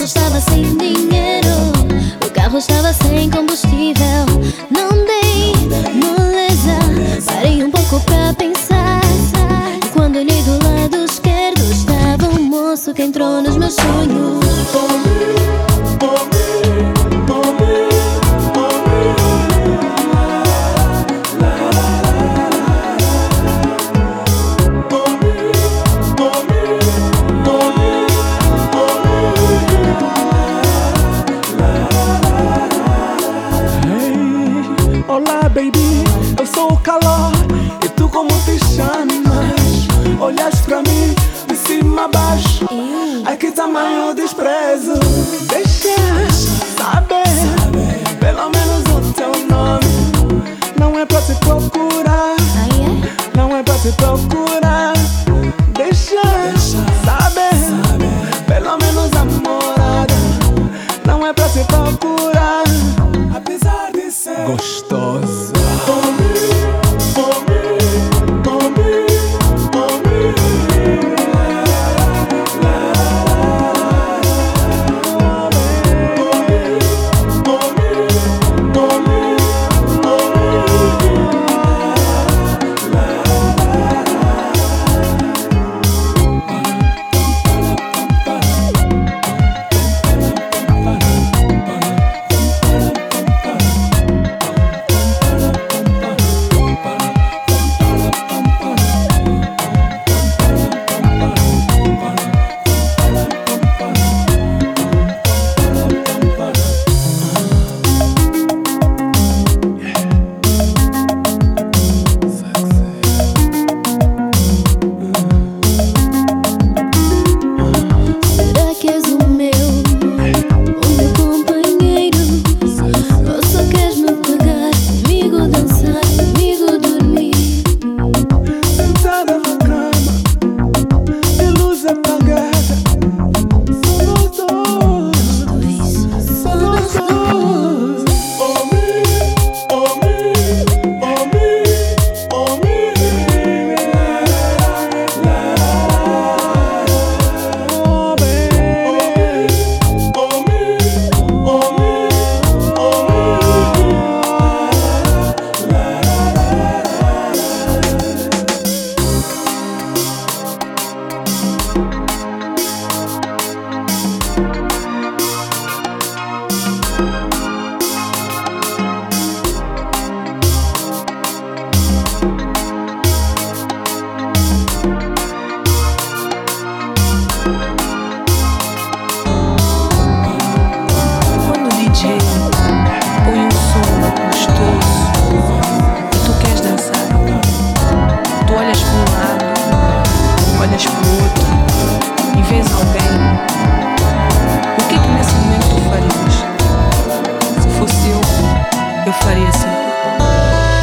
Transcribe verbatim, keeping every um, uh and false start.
bolso estava sem dinheiro, o carro estava sem combustível. Não dei moleza, parei um pouco pra pensar. E quando olhei do lado esquerdo, estava um moço que entrou nos meus sonhos. Olá, baby, eu sou o calor. E tu como te chamas? Olhas pra mim de cima a baixo. Ai, que tamanho desprezo. Deixa saber, pelo menos o teu nome. Não é pra te procurar, não é pra te procurar. Deixa saber, pelo menos a morada. Não é pra te procurar, apesar de ser gostoso.